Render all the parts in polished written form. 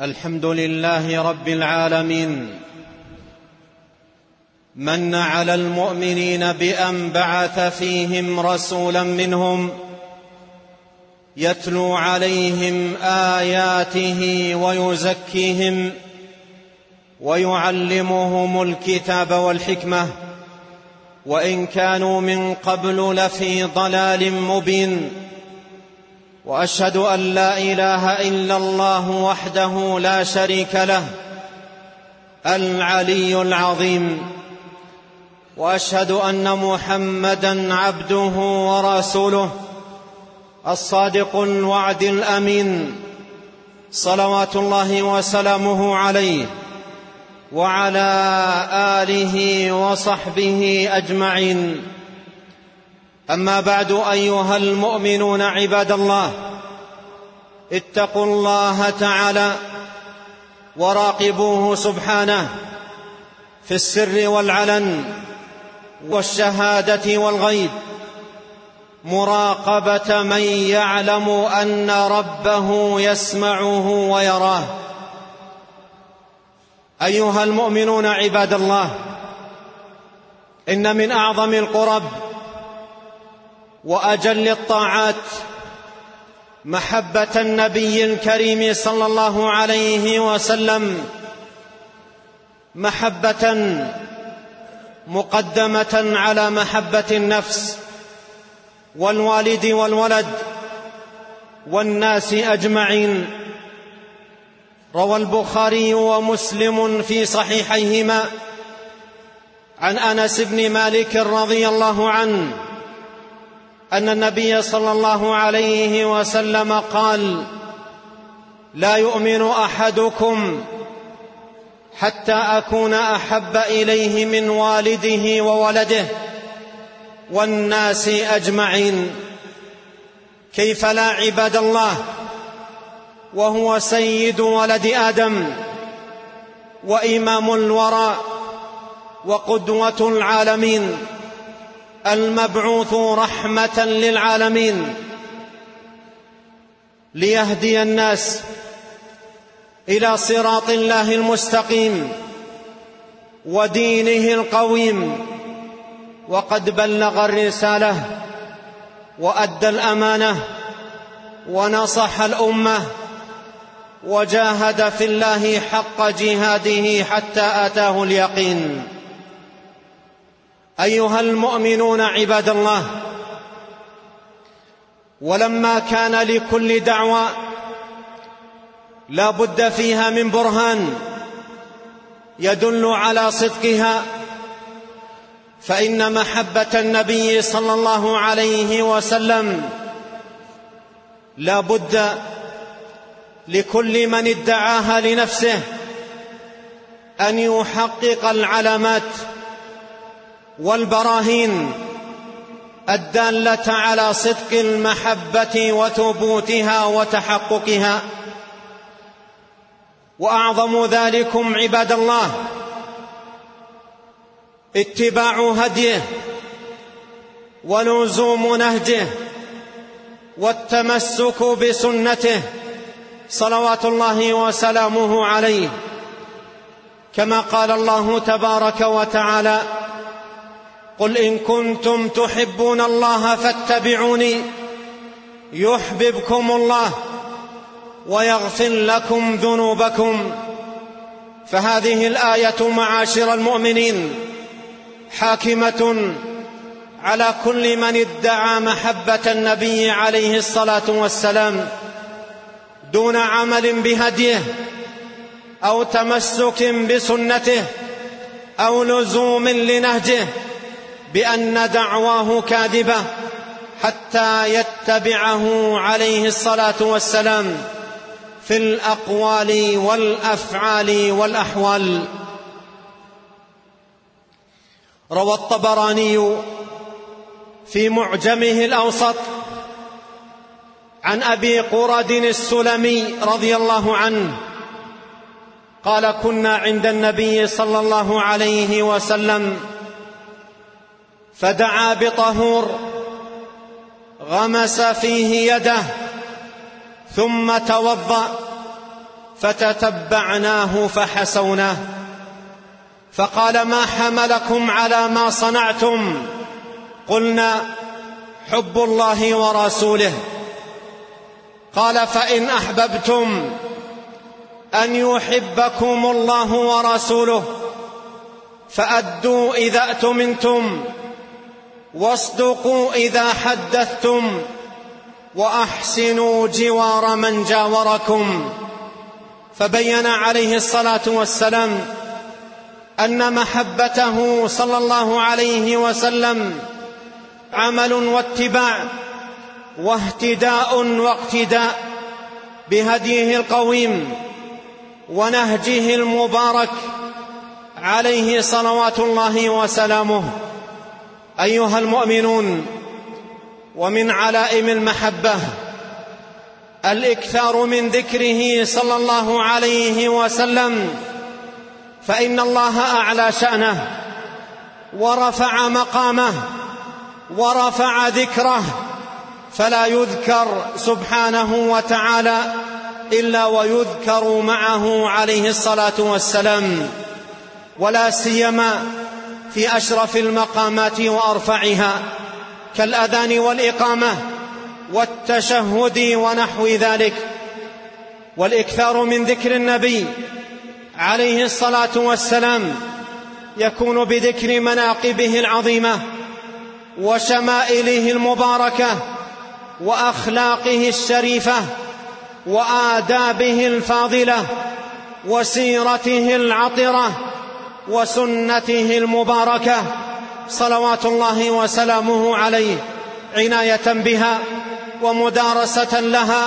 الحمد لله رب العالمين، من على المؤمنين بأن بعث فيهم رسولا منهم يتلو عليهم آياته ويزكيهم ويعلمهم الكتاب والحكمة، وإن كانوا من قبل لفي ضلال مبين. وأشهد أن لا إله إلا الله وحده لا شريك له العلي العظيم، وأشهد أن محمدًا عبده ورسوله الصادق الوعد الأمين، صلوات الله وسلامه عليه وعلى آله وصحبه أجمعين. أما بعد، أيها المؤمنون عباد الله، اتقوا الله تعالى وراقبوه سبحانه في السر والعلن والشهادة والغيب، مراقبة من يعلم أن ربه يسمعه ويراه. أيها المؤمنون عباد الله، إن من أعظم القرب وأجل الطاعات محبة النبي الكريم صلى الله عليه وسلم، محبة مقدمة على محبة النفس والوالد والولد والناس أجمعين. روى البخاري ومسلم في صحيحيهما عن أنس بن مالك رضي الله عنه أن النبي صلى الله عليه وسلم قال: لا يؤمن أحدكم حتى أكون أحب إليه من والده وولده والناس أجمعين. كيف لا عباد الله، وهو سيد ولد آدم وإمام الورى وقدوة العالمين، المبعوث رحمة للعالمين، ليهدي الناس إلى صراط الله المستقيم ودينه القويم. وقد بلغ الرسالة وأدى الأمانة ونصح الأمة وجاهد في الله حق جهاده حتى أتاه اليقين. أيها المؤمنون عباد الله، ولما كان لكل دعوة لا بد فيها من برهان يدل على صدقها، فإن محبة النبي صلى الله عليه وسلم لا بد لكل من ادعاها لنفسه أن يحقق العلامات والبراهين الدالة على صدق المحبة وثبوتها وتحققها. وأعظم ذلكم عباد الله اتباع هديه ولزوم نهجه والتمسك بسنته صلوات الله وسلامه عليه، كما قال الله تبارك وتعالى: قل إن كنتم تحبون الله فاتبعوني يحببكم الله ويغفر لكم ذنوبكم. فهذه الآية معاشر المؤمنين حاكمة على كل من ادعى محبة النبي عليه الصلاة والسلام دون عمل بهديه أو تمسك بسنته أو لزوم لنهجه، بأن دعواه كاذبة حتى يتبعه عليه الصلاة والسلام في الأقوال والأفعال والأحوال. روى الطبراني في معجمه الأوسط عن أبي قرد السلمي رضي الله عنه قال: كنا عند النبي صلى الله عليه وسلم فدعا بطهور غمس فيه يده ثم توضأ فتتبعناه فحسوناه، فقال: ما حملكم على ما صنعتم؟ قلنا: حب الله ورسوله. قال: فإن أحببتم أن يحبكم الله ورسوله فأدوا إذا اؤتمنتم، واصدقوا إذا حدثتم، وأحسنوا جوار من جاوركم. فبين عليه الصلاة والسلام أن محبته صلى الله عليه وسلم عمل واتباع واهتداء واقتداء بهديه القويم ونهجه المبارك عليه صلوات الله وسلامه. أيها المؤمنون، ومن علائم المحبة الإكثار من ذكره صلى الله عليه وسلم، فإن الله أعلى شأنه ورفع مقامه ورفع ذكره، فلا يذكر سبحانه وتعالى إلا ويذكر معه عليه الصلاة والسلام، ولا سيما في أشرف المقامات وأرفعها كالأذان والإقامة والتشهد ونحو ذلك. والإكثار من ذكر النبي عليه الصلاة والسلام يكون بذكر مناقبه العظيمة وشمائله المباركة وأخلاقه الشريفة وآدابه الفاضلة وسيرته العطرة وسنته المباركة صلوات الله وسلامه عليه، عناية بها ومدارسة لها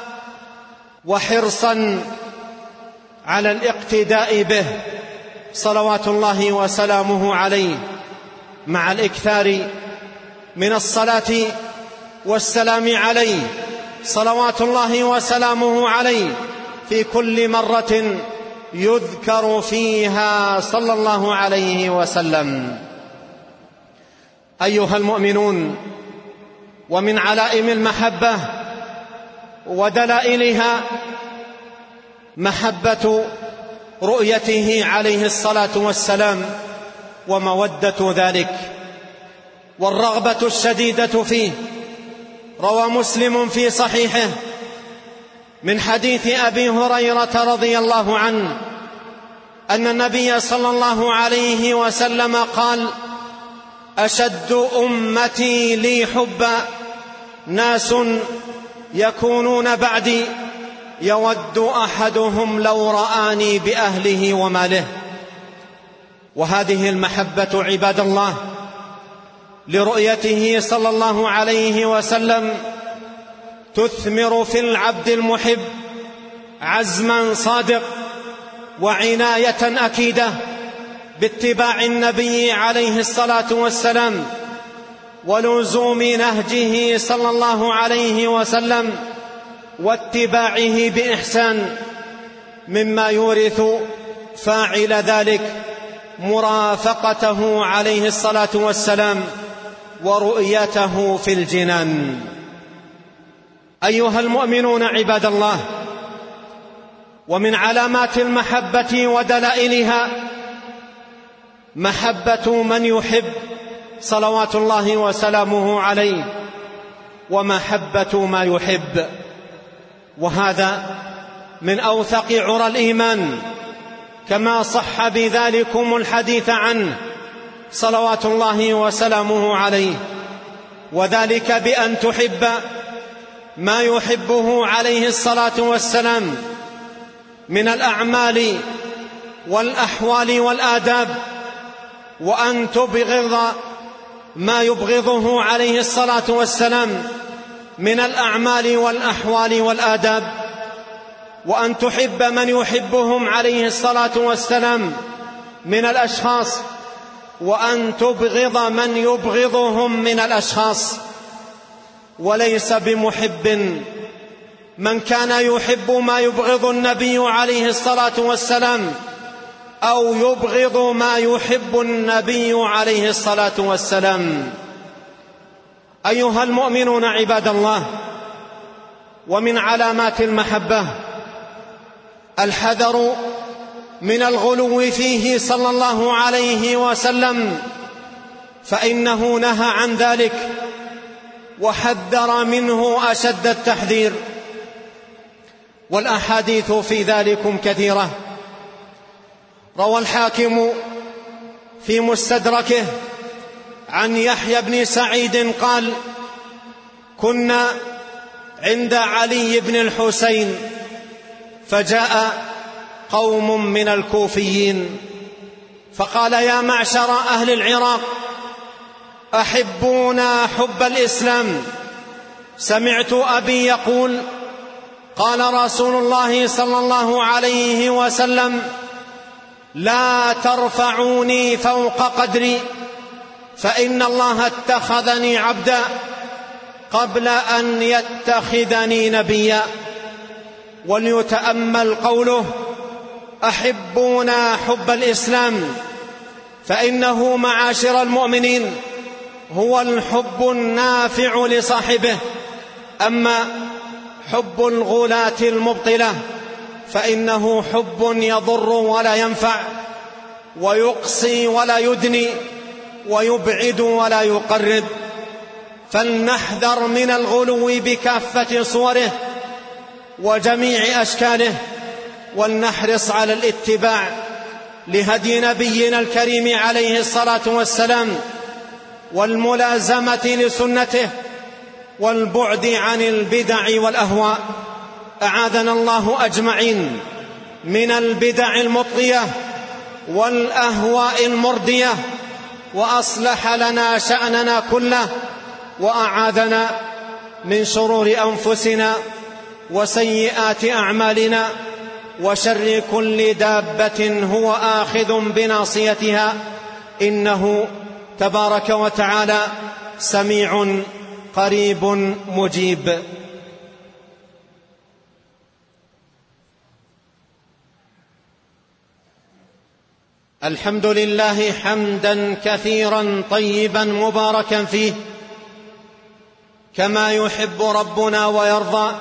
وحرصا على الاقتداء به صلوات الله وسلامه عليه، مع الإكثار من الصلاة والسلام عليه صلوات الله وسلامه عليه في كل مرة يذكر فيها صلى الله عليه وسلم. أيها المؤمنون، ومن علائم المحبة ودلائلها محبة رؤيته عليه الصلاة والسلام ومودة ذلك والرغبة الشديدة فيه. روى مسلم في صحيحه من حديث أبي هريرة رضي الله عنه أن النبي صلى الله عليه وسلم قال: أشد أمتي لي حبا ناس يكونون بعدي يود أحدهم لو رآني بأهله وماله. وهذه المحبة عباد الله لرؤيته صلى الله عليه وسلم تثمر في العبد المحب عزما صادق وعناية أكيدة باتباع النبي عليه الصلاة والسلام ولزوم نهجه صلى الله عليه وسلم واتباعه بإحسان، مما يورث فاعل ذلك مرافقته عليه الصلاة والسلام ورؤيته في الجنان. أيها المؤمنون عباد الله، ومن علامات المحبة ودلائلها محبة من يحب صلوات الله وسلامه عليه ومحبة ما يحب، وهذا من أوثق عرى الإيمان، كما صح بذلكم الحديث عنه صلوات الله وسلامه عليه، وذلك بأن تحب ما يحبه عليه الصلاة والسلام من الأعمال والأحوال والآداب، وأن تبغض ما يبغضه عليه الصلاة والسلام من الأعمال والأحوال والآداب، وأن تحب من يحبهم عليه الصلاة والسلام من الأشخاص، وأن تبغض من يبغضهم من الأشخاص. وليس بمحب من كان يحب ما يبغض النبي عليه الصلاة والسلام أو يبغض ما يحب النبي عليه الصلاة والسلام. أيها المؤمنون عباد الله، ومن علامات المحبة الحذر من الغلو فيه صلى الله عليه وسلم، فإنه نهى عن ذلك وحذر منه أشد التحذير، والأحاديث في ذلكم كثيرة. روى الحاكم في مستدركه عن يحيى بن سعيد قال: كنا عند علي بن الحسين فجاء قوم من الكوفيين فقال: يا معشر أهل العراق، أحبونا حب الإسلام. سمعت أبي يقول: قال رسول الله صلى الله عليه وسلم: لا ترفعوني فوق قدري، فإن الله اتخذني عبدا قبل أن يتخذني نبيا. وليتأمل قوله: أحبونا حب الإسلام، فإنه معاشر المؤمنين هو الحب النافع لصاحبه، أما حب الغلاة المبطلة فإنه حب يضر ولا ينفع، ويقصي ولا يدني، ويبعد ولا يقرب. فلنحذر من الغلو بكافة صوره وجميع أشكاله، ولنحرص على الاتباع لهدي نبينا الكريم عليه الصلاة والسلام، والملازمة لسنته، والبعد عن البدع والأهواء. أعاذنا الله أجمعين من البدع المطغية والأهواء المردية، وأصلح لنا شأننا كله، وأعاذنا من شرور أنفسنا وسيئات أعمالنا وشر كل دابة هو آخذ بناصيتها، إنه تبارك وتعالى سميع قريب مجيب. الحمد لله حمدا كثيرا طيبا مباركا فيه، كما يحب ربنا ويرضى.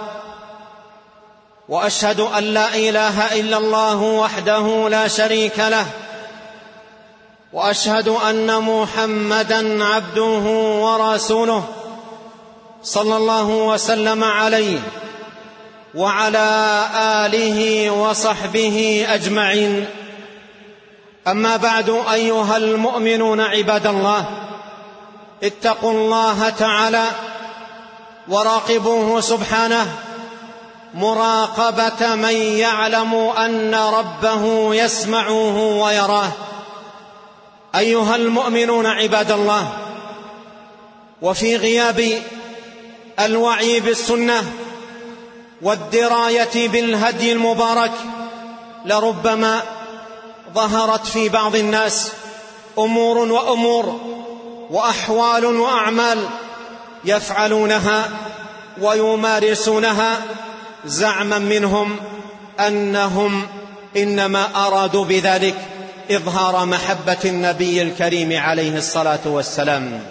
وأشهد أن لا إله إلا الله وحده لا شريك له، وأشهد أن محمدا عبده ورسوله صلى الله وسلم عليه وعلى آله وصحبه أجمعين. أما بعد، أيها المؤمنون عباد الله، اتقوا الله تعالى وراقبوه سبحانه مراقبة من يعلم أن ربه يسمعه ويراه. أيها المؤمنون عباد الله، وفي غياب الوعي بالسنة والدراية بالهدي المبارك، لربما ظهرت في بعض الناس أمور وأحوال وأعمال يفعلونها ويمارسونها زعما منهم أنهم إنما أرادوا بذلك إظهار محبة النبي الكريم عليه الصلاة والسلام.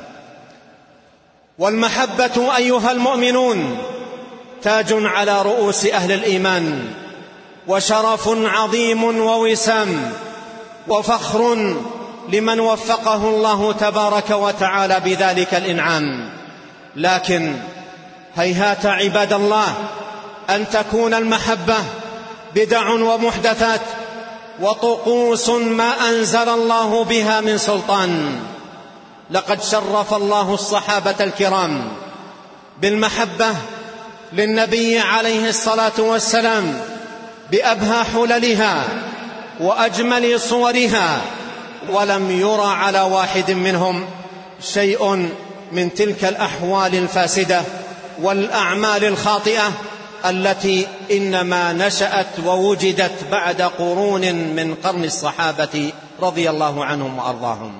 والمحبة أيها المؤمنون تاج على رؤوس أهل الإيمان، وشرف عظيم ووسام وفخر لمن وفقه الله تبارك وتعالى بذلك الإنعام. لكن هيهات عباد الله أن تكون المحبة بدع ومحدثات وطقوس ما أنزل الله بها من سلطان. لقد شرف الله الصحابة الكرام بالمحبة للنبي عليه الصلاة والسلام بأبهى حللها وأجمل صورها، ولم يرى على واحد منهم شيء من تلك الأحوال الفاسدة والأعمال الخاطئة التي إنما نشأت ووجدت بعد قرون من قرن الصحابة رضي الله عنهم وأرضاهم.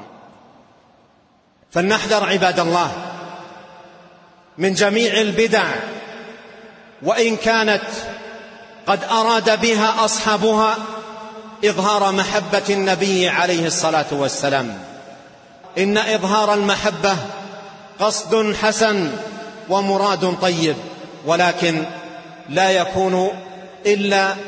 فلنحذر عباد الله من جميع البدع، وإن كانت قد أراد بها أصحابها إظهار محبة النبي عليه الصلاة والسلام. إن إظهار المحبة قصد حسن ومراد طيب، ولكن لا يكون إلا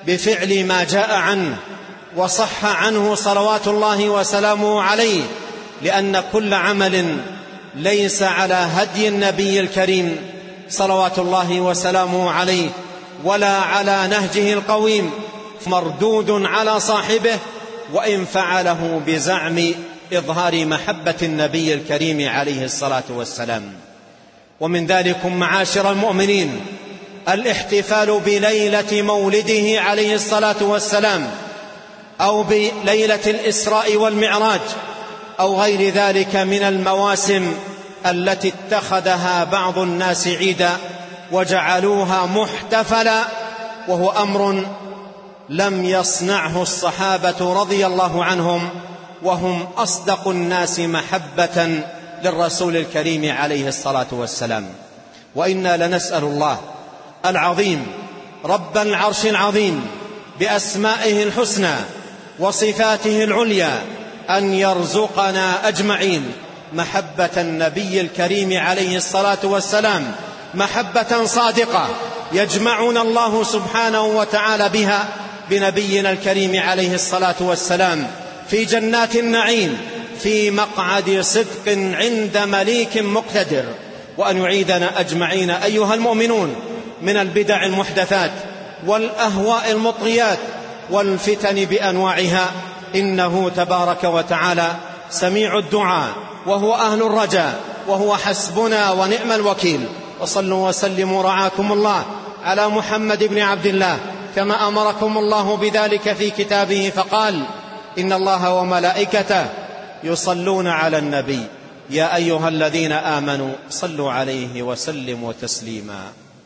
بفعل ما جاء عنه وصح عنه صلوات الله وسلامه عليه، لأن كل عمل ليس على هدي النبي الكريم صلوات الله وسلامه عليه ولا على نهجه القويم مردود على صاحبه، وإن فعله بزعم إظهار محبة النبي الكريم عليه الصلاة والسلام. ومن ذلك معاشر المؤمنين الاحتفال بليلة مولده عليه الصلاة والسلام، أو بليلة الإسراء والمعراج، أو غير ذلك من المواسم التي اتخذها بعض الناس عيدا وجعلوها محتفلا، وهو أمر لم يصنعه الصحابة رضي الله عنهم، وهم أصدق الناس محبة للرسول الكريم عليه الصلاة والسلام. وإنا لنسأل الله العظيم رب العرش العظيم بأسمائه الحسنى وصفاته العليا أن يرزقنا أجمعين محبة النبي الكريم عليه الصلاة والسلام، محبة صادقة يجمعنا الله سبحانه وتعالى بها بنبينا الكريم عليه الصلاة والسلام في جنات النعيم في مقعد صدق عند مليك مقتدر. وأن يعيدنا أجمعين أيها المؤمنون من البدع المحدثات والأهواء المطغيات والفتن بأنواعها، إنه تبارك وتعالى سميع الدعاء وهو أهل الرجاء وهو حسبنا ونعم الوكيل. وصلوا وسلموا رعاكم الله على محمد بن عبد الله كما أمركم الله بذلك في كتابه، فقال: إن الله وملائكته يصلون على النبي يا أيها الذين آمنوا صلوا عليه وسلموا تسليما.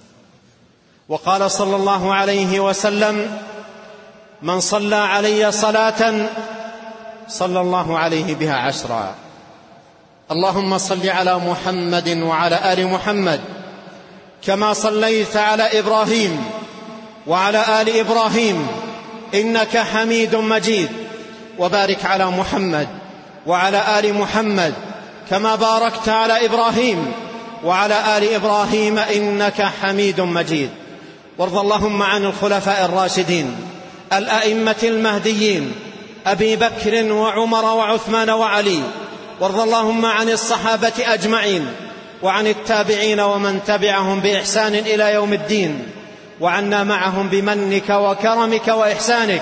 وقال صلى الله عليه وسلم: من صلى علي صلاة صلى الله عليه بها 10. اللهم صل على محمد وعلى آل محمد كما صليت على إبراهيم وعلى آل إبراهيم إنك حميد مجيد، وبارك على محمد وعلى آل محمد كما باركت على إبراهيم وعلى آل إبراهيم إنك حميد مجيد. وارض اللهم عن الخلفاء الراشدين الأئمة المهديين أبي بكر وعمر وعثمان وعلي، وارض اللهم عن الصحابة أجمعين وعن التابعين ومن تبعهم بإحسان إلى يوم الدين، وعنا معهم بمنك وكرمك وإحسانك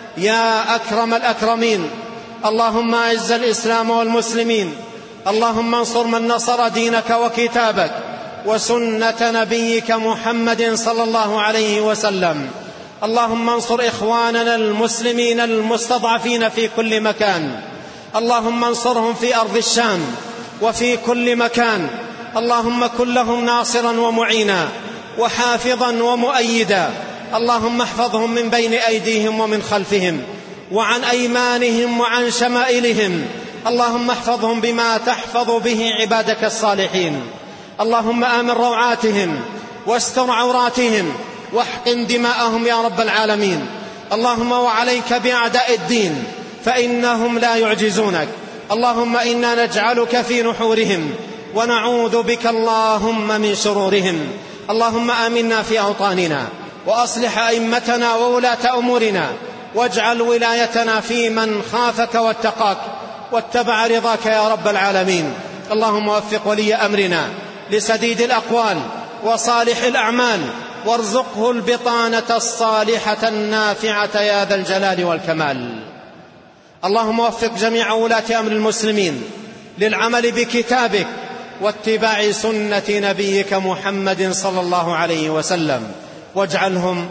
يا أكرم الأكرمين. اللهم أعز الإسلام والمسلمين، اللهم انصر من نصر دينك وكتابك وسنة نبيك محمد صلى الله عليه وسلم. اللهم انصر إخواننا المسلمين المستضعفين في كل مكان، اللهم انصرهم في أرض الشام وفي كل مكان. اللهم كن لهم ناصرا ومعينا وحافظا ومؤيدا. اللهم احفظهم من بين أيديهم ومن خلفهم وعن أيمانهم وعن شمائلهم. اللهم احفظهم بما تحفظ به عبادك الصالحين. اللهم آمن روعاتهم واستر عوراتهم واحقن دماءهم يا رب العالمين. اللهم وعليك بأعداء الدين فإنهم لا يعجزونك. اللهم إنا نجعلك في نحورهم ونعوذ بك اللهم من شرورهم. اللهم آمنا في أوطاننا وأصلح أئمتنا وولاة أمورنا، واجعل ولايتنا في من خافك واتقاك واتبع رضاك يا رب العالمين. اللهم وفق ولي أمرنا لسديد الأقوال وصالح الأعمال، وارزقه البطانة الصالحة النافعة يا ذا الجلال والكمال. اللهم وفق جميع ولاة أمر المسلمين للعمل بكتابك واتباع سنة نبيك محمد صلى الله عليه وسلم، واجعلهم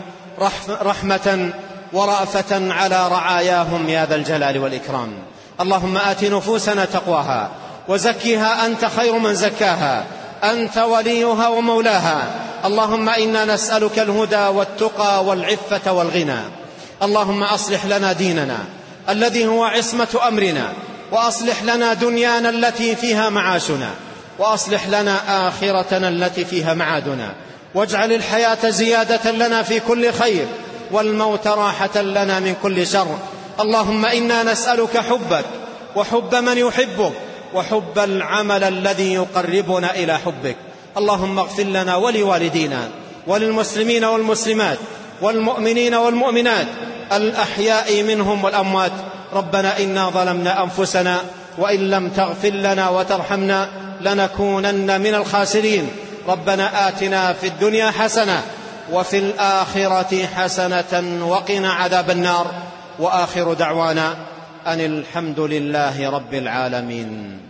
رحمة ورأفة على رعاياهم يا ذا الجلال والإكرام. اللهم آت نفوسنا تقواها وزكها أنت خير من زكاها، أنت وليها ومولاها. اللهم إنا نسألك الهدى والتقى والعفة والغنى. اللهم أصلح لنا ديننا الذي هو عصمة أمرنا، وأصلح لنا دنيانا التي فيها معاشنا، وأصلح لنا آخرتنا التي فيها معادنا، واجعل الحياة زيادة لنا في كل خير والموت راحة لنا من كل شر. اللهم إنا نسألك حبك وحب من يحبك وحب العمل الذي يقربنا إلى حبك. اللهم اغفر لنا ولوالدينا وللمسلمين والمسلمات والمؤمنين والمؤمنات الأحياء منهم والأموات. ربنا إنا ظلمنا أنفسنا وإن لم تغفر لنا وترحمنا لنكونن من الخاسرين. ربنا آتنا في الدنيا حسنة وفي الآخرة حسنة وقنا عذاب النار. وآخر دعوانا أن الحمد لله رب العالمين.